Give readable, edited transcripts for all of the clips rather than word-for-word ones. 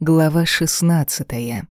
Глава 16.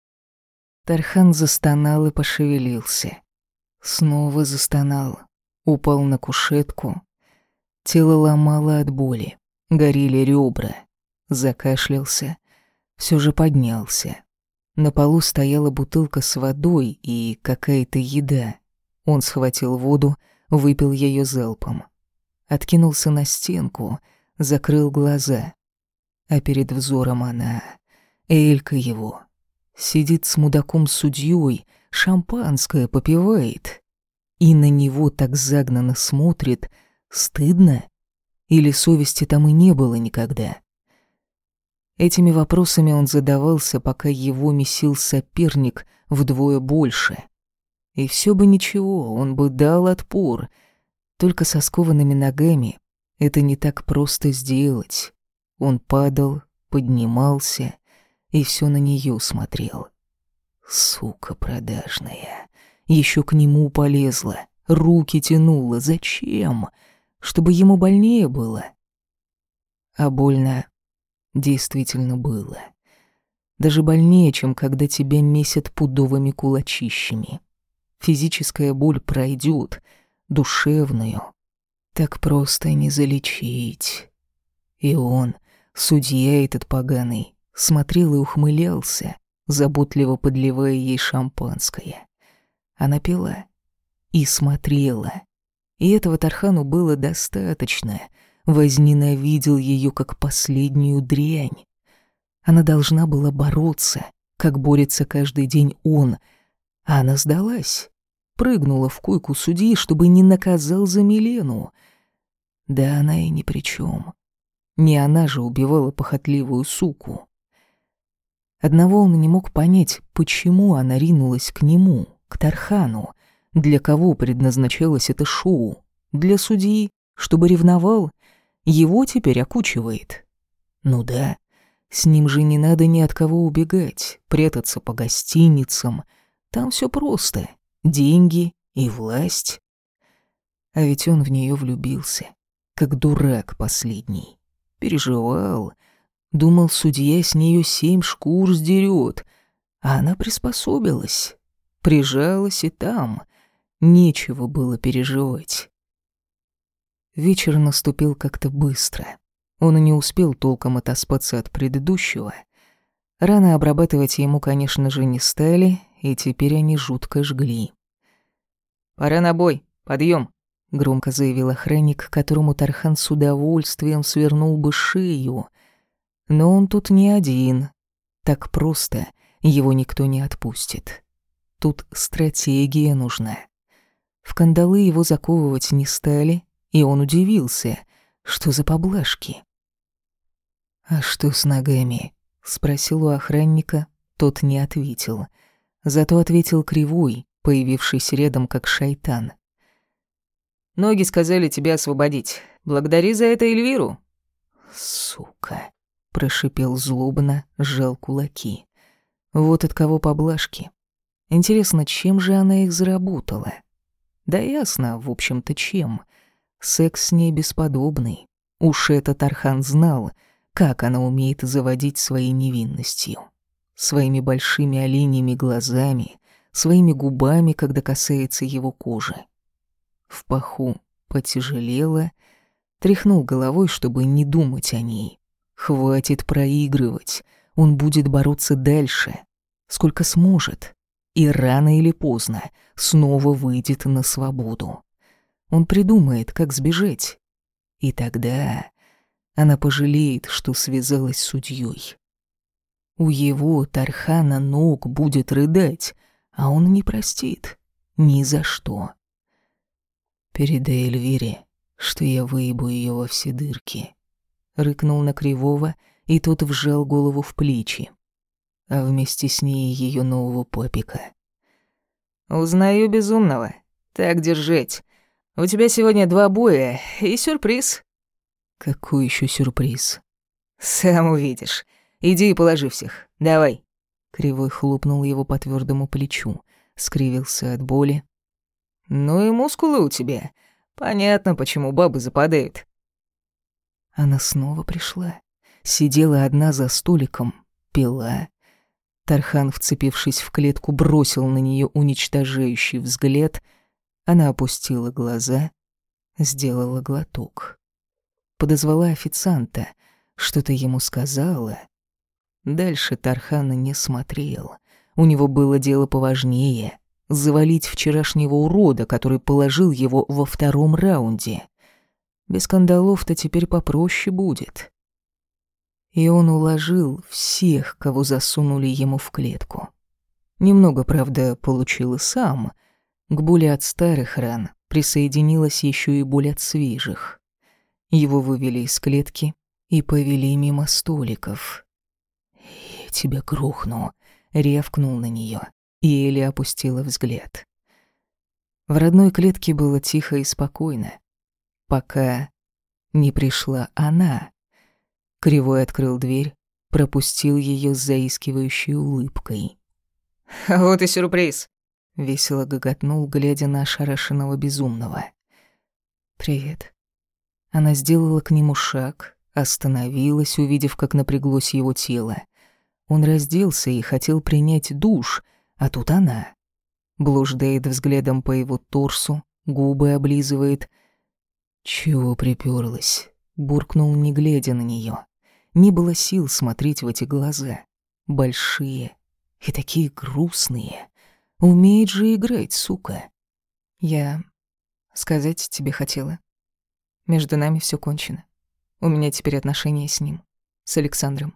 Тархан застонал и пошевелился. Снова застонал. Упал на кушетку. Тело ломало от боли. Горели ребра. Закашлялся. Все же поднялся. На полу стояла бутылка с водой и какая-то еда. Он схватил воду, выпил ее залпом. Откинулся на стенку, закрыл глаза. А перед взором она, Элька его, сидит с мудаком-судьей, шампанское попивает. И на него так загнанно смотрит. Стыдно? Или совести там и не было никогда? Этими вопросами он задавался, пока его месил соперник вдвое больше. И все бы ничего, он бы дал отпор. Только со скованными ногами это не так просто сделать. Он падал, поднимался и все на нее смотрел. Сука продажная. Еще к нему полезла, руки тянула. Зачем? Чтобы ему больнее было? А больно действительно было. Даже больнее, чем когда тебя месят пудовыми кулачищами. Физическая боль пройдет, душевную так просто не залечить. И он, судья этот поганый, смотрел и ухмылялся, заботливо подливая ей шампанское. Она пила и смотрела. И этого Тархану было достаточно. Возненавидел ее как последнюю дрянь. Она должна была бороться, как борется каждый день он. А она сдалась. Прыгнула в койку судьи, чтобы не наказал за Милену. Да она и ни при чем. Не она же убивала похотливую суку. Одного он не мог понять, почему она ринулась к нему, к Тархану. Для кого предназначалось это шоу? Для судьи? Чтобы ревновал? Его теперь окучивает. Ну да, с ним же не надо ни от кого убегать, прятаться по гостиницам. Там все просто. Деньги и власть. А ведь он в нее влюбился, как дурак последний. Переживал. Думал, судья с нее 7 шкур сдерет. А она приспособилась. Прижалась и там. Нечего было переживать. Вечер наступил как-то быстро. Он и не успел толком отоспаться от предыдущего. Рано обрабатывать ему, конечно же, не стали, и теперь они жутко жгли. «Пора на бой, подъем», — громко заявил охранник, которому Тархан с удовольствием свернул бы шею. Но он тут не один. Так просто его никто не отпустит. Тут стратегия нужна. В кандалы его заковывать не стали, и он удивился, что за поблажки. «А что с ногами?» — спросил у охранника. Тот не ответил. Зато ответил Кривой, появившийся рядом как шайтан. «Ноги сказали тебя освободить. Благодари за это Эльвиру». «Сука», — прошипел злобно, сжал кулаки. «Вот от кого поблажки. Интересно, чем же она их заработала?» «Да ясно, в общем-то, чем. Секс с ней бесподобный. Уж это Тархан знал, как она умеет заводить своей невинностью. Своими большими оленьими глазами, своими губами, когда касается его кожи. В паху потяжелело, тряхнул головой, чтобы не думать о ней. Хватит проигрывать, он будет бороться дальше, сколько сможет, и рано или поздно снова выйдет на свободу. Он придумает, как сбежать, и тогда она пожалеет, что связалась с судьей. У его, Тархана, ног будет рыдать, а он не простит. Ни за что. «Передай Эльвире, что я выебу ее во все дырки», — рыкнул на Кривого, и тот вжал голову в плечи. А вместе с ней ее нового папика. «Узнаю безумного. Так держать. У тебя сегодня 2 боя и сюрприз». «Какой еще сюрприз?» «Сам увидишь. Иди и положи всех. Давай». Кривой хлопнул его по твердому плечу, скривился от боли. «Ну и мускулы у тебя. Понятно, почему бабы западают». Она снова пришла. Сидела одна за столиком. Пила. Тархан, вцепившись в клетку, бросил на нее уничтожающий взгляд. Она опустила глаза, сделала глоток. Подозвала официанта, что-то ему сказала. Дальше Тархан не смотрел. У него было дело поважнее — завалить вчерашнего урода, который положил его во втором раунде. Без скандалов-то теперь попроще будет. И он уложил всех, кого засунули ему в клетку. Немного, правда, получил и сам. К боли от старых ран присоединилась еще и боль от свежих. Его вывели из клетки и повели мимо столиков. «Я тебя грохну», — рявкнул на нее, и Эля опустила взгляд. В родной клетке было тихо и спокойно, пока не пришла она. Кривой открыл дверь, пропустил ее с заискивающей улыбкой. «Вот и сюрприз!» — весело гоготнул, глядя на ошарашенного безумного. «Привет». Она сделала к нему шаг, остановилась, увидев, как напряглось его тело. Он разделся и хотел принять душ, а тут она. Блуждает взглядом по его торсу, губы облизывает. «Чего припёрлась?» — буркнул, не глядя на неё. Не было сил смотреть в эти глаза. Большие и такие грустные. Умеет же играть, сука. Я сказать тебе хотела. Между нами всё кончено. У меня теперь отношения с ним, с Александром.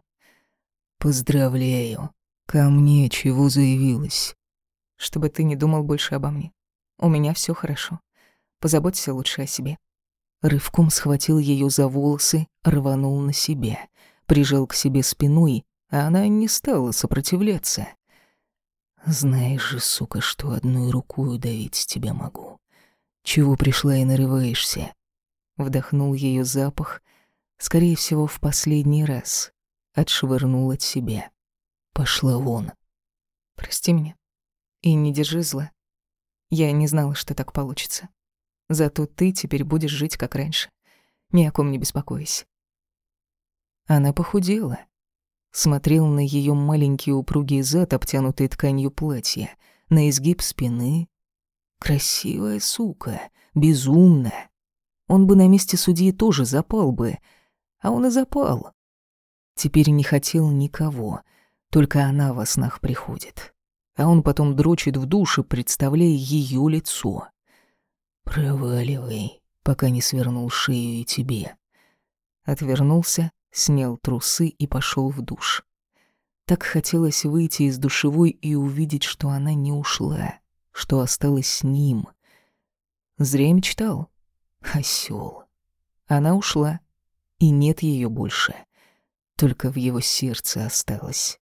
Поздравляю. Ко мне чего заявилась? Чтобы ты не думал больше обо мне. У меня всё хорошо. Позаботься лучше о себе. Рывком схватил её за волосы, рванул на себя, прижал к себе спиной, а она не стала сопротивляться. Знаешь же, сука, что одной рукой удавить тебя могу. Чего пришла и нарываешься? Вдохнул её запах, скорее всего, в последний раз. Отшвырнул от себя. Пошла вон. Прости меня. И не держи зла. Я не знала, что так получится. Зато ты теперь будешь жить как раньше. Ни о ком не беспокойся. Она похудела. Смотрел на её маленький упругий зад, обтянутый тканью платья, на изгиб спины. Красивая сука, безумная. Он бы на месте судьи тоже запал бы, а он и запал. Теперь не хотел никого, только она во снах приходит. А он потом дрочит в душе, представляя её лицо. «Проваливай, пока не свернул шею и тебе». Отвернулся, снял трусы и пошёл в душ. Так хотелось выйти из душевой и увидеть, что она не ушла, что осталась с ним. Зря мечтал. Осёл. Она ушла, и нет её больше. Только в его сердце осталась.